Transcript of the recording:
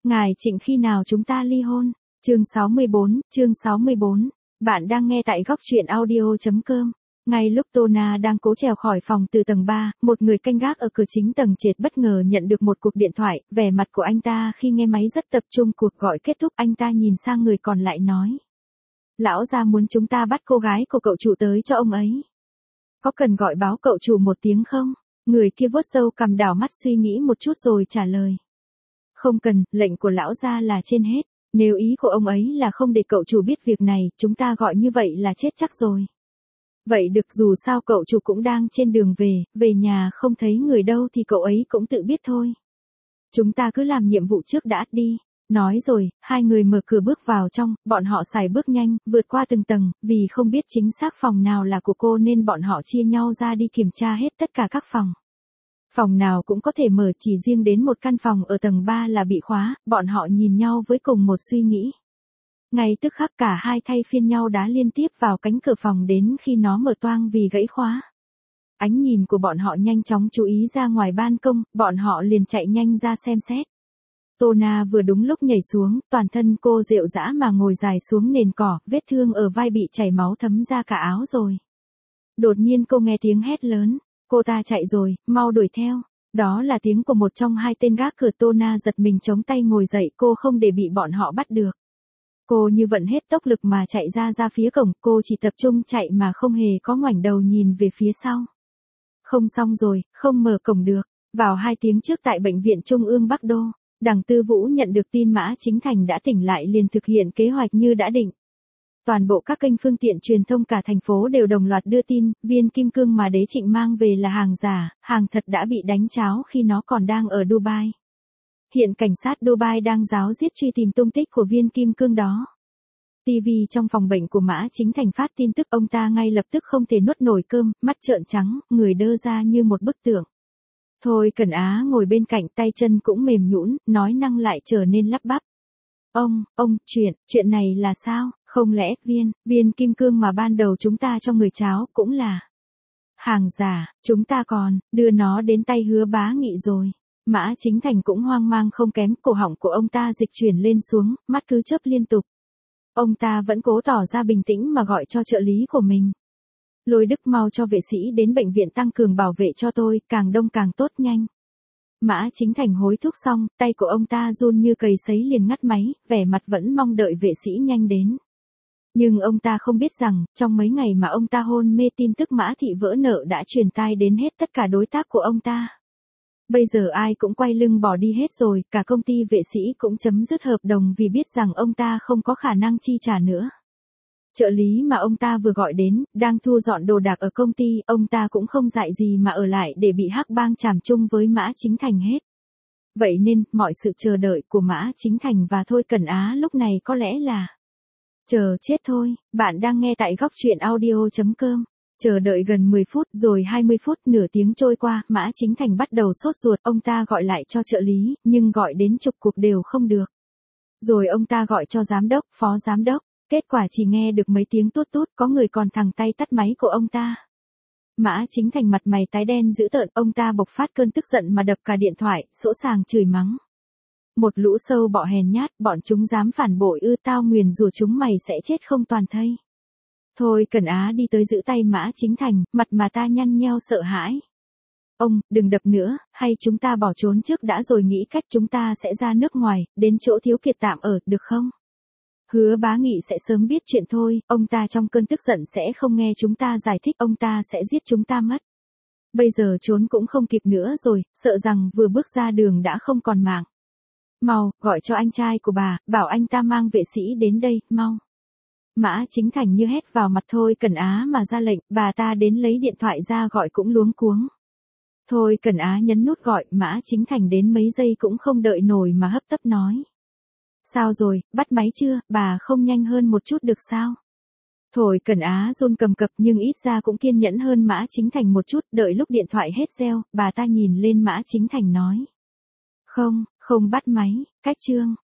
Ngài Trịnh khi nào chúng ta ly hôn? Chương 64. Bạn đang nghe tại góc truyện audio.com. Ngay lúc Tona đang cố trèo khỏi phòng từ tầng 3, một người canh gác ở cửa chính tầng trệt bất ngờ nhận được một cuộc điện thoại. Vẻ mặt của anh ta khi nghe máy rất tập trung. Cuộc gọi kết thúc, anh ta nhìn sang người còn lại nói: Lão gia muốn chúng ta bắt cô gái của cậu chủ tới cho ông ấy. Có cần gọi báo cậu chủ một tiếng không? Người kia vuốt râu cằm đảo mắt suy nghĩ một chút rồi trả lời: Không cần, lệnh của lão gia là trên hết. Nếu ý của ông ấy là không để cậu chủ biết việc này, chúng ta gọi như vậy là chết chắc rồi. Vậy được, dù sao cậu chủ cũng đang trên đường về nhà không thấy người đâu thì cậu ấy cũng tự biết thôi. Chúng ta cứ làm nhiệm vụ trước đã đi. Nói rồi, hai người mở cửa bước vào trong, bọn họ sải bước nhanh, vượt qua từng tầng, vì không biết chính xác phòng nào là của cô nên bọn họ chia nhau ra đi kiểm tra hết tất cả các phòng. Phòng nào cũng có thể mở, chỉ riêng đến một căn phòng ở tầng 3 là bị khóa, bọn họ nhìn nhau với cùng một suy nghĩ. Ngay tức khắc cả hai thay phiên nhau đá liên tiếp vào cánh cửa phòng đến khi nó mở toang vì gãy khóa. Ánh nhìn của bọn họ nhanh chóng chú ý ra ngoài ban công, bọn họ liền chạy nhanh ra xem xét. Tona vừa đúng lúc nhảy xuống, toàn thân cô rệu rã mà ngồi dài xuống nền cỏ, vết thương ở vai bị chảy máu thấm ra cả áo rồi. Đột nhiên cô nghe tiếng hét lớn: Cô ta chạy rồi, mau đuổi theo. Đó là tiếng của một trong hai tên gác cửa. Tona giật mình chống tay ngồi dậy, cô không để bị bọn họ bắt được. Cô như vận hết tốc lực mà chạy ra phía cổng, cô chỉ tập trung chạy mà không hề có ngoảnh đầu nhìn về phía sau. Không xong rồi, không mở cổng được. Vào 2 tiếng trước tại Bệnh viện Trung ương Bắc Đô, Đằng Tư Vũ nhận được tin Mã Chính Thành đã tỉnh lại liền thực hiện kế hoạch như đã định. Toàn bộ các kênh phương tiện truyền thông cả thành phố đều đồng loạt đưa tin, viên kim cương mà Đế Trịnh mang về là hàng giả, hàng thật đã bị đánh tráo khi nó còn đang ở Dubai. Hiện cảnh sát Dubai đang ráo riết truy tìm tung tích của viên kim cương đó. TV trong phòng bệnh của Mã Chính Thành phát tin tức, ông ta ngay lập tức không thể nuốt nổi cơm, mắt trợn trắng, người đơ ra như một bức tượng. Thôi Cẩn Á ngồi bên cạnh, tay chân cũng mềm nhũn, nói năng lại trở nên lắp bắp. Ông, chuyện này là sao? Không lẽ viên kim cương mà ban đầu chúng ta cho người Cháo cũng là hàng giả, chúng ta còn đưa nó đến tay Hứa Bá Nghị rồi. Mã Chính Thành cũng hoang mang không kém, cổ họng của ông ta dịch chuyển lên xuống, mắt cứ chớp liên tục. Ông ta vẫn cố tỏ ra bình tĩnh mà gọi cho trợ lý của mình. Lôi Đức, mau cho vệ sĩ đến bệnh viện tăng cường bảo vệ cho tôi, càng đông càng tốt, nhanh. Mã Chính Thành hối thúc xong, tay của ông ta run như cầy sấy liền ngắt máy, vẻ mặt vẫn mong đợi vệ sĩ nhanh đến. Nhưng ông ta không biết rằng, trong mấy ngày mà ông ta hôn mê, tin tức Mã Thị vỡ nợ đã truyền tai đến hết tất cả đối tác của ông ta. Bây giờ ai cũng quay lưng bỏ đi hết rồi, cả công ty vệ sĩ cũng chấm dứt hợp đồng vì biết rằng ông ta không có khả năng chi trả nữa. Trợ lý mà ông ta vừa gọi đến, đang thu dọn đồ đạc ở công ty, ông ta cũng không dại gì mà ở lại để bị hắc bang chảm chung với Mã Chính Thành hết. Vậy nên, mọi sự chờ đợi của Mã Chính Thành và Thôi Cẩn Á lúc này có lẽ là chờ chết thôi. Bạn đang nghe tại góc truyện audio.com. Chờ đợi gần 10 phút, rồi 20 phút, nửa tiếng trôi qua, Mã Chính Thành bắt đầu sốt ruột, ông ta gọi lại cho trợ lý, nhưng gọi đến chục cuộc đều không được. Rồi ông ta gọi cho giám đốc, phó giám đốc, kết quả chỉ nghe được mấy tiếng tút tút, có người còn thẳng tay tắt máy của ông ta. Mã Chính Thành mặt mày tái đen dữ tợn, ông ta bộc phát cơn tức giận mà đập cả điện thoại, sỗ sàng chửi mắng. Một lũ sâu bọ hèn nhát, bọn chúng dám phản bội ư? Tao nguyền rủa chúng mày sẽ chết không toàn thây. Thôi Cẩn Á đi tới giữ tay Mã Chính Thành, mặt mà ta nhăn nheo sợ hãi. Ông, đừng đập nữa, hay chúng ta bỏ trốn trước đã rồi nghĩ cách chúng ta sẽ ra nước ngoài, đến chỗ Thiếu Kiệt tạm ở, được không? Hứa Bá Nghị sẽ sớm biết chuyện thôi, ông ta trong cơn tức giận sẽ không nghe chúng ta giải thích, ông ta sẽ giết chúng ta mất. Bây giờ trốn cũng không kịp nữa rồi, sợ rằng vừa bước ra đường đã không còn mạng. Mau, gọi cho anh trai của bà, bảo anh ta mang vệ sĩ đến đây, mau. Mã Chính Thành như hét vào mặt Thôi Cẩn Á mà ra lệnh, bà ta đến lấy điện thoại ra gọi cũng luống cuống. Thôi Cẩn Á nhấn nút gọi, Mã Chính Thành đến mấy giây cũng không đợi nổi mà hấp tấp nói. Sao rồi, bắt máy chưa, bà không nhanh hơn một chút được sao? Thôi Cẩn Á run cầm cập nhưng ít ra cũng kiên nhẫn hơn Mã Chính Thành một chút, đợi lúc điện thoại hết reo, bà ta nhìn lên Mã Chính Thành nói. Không bắt máy, cách chương.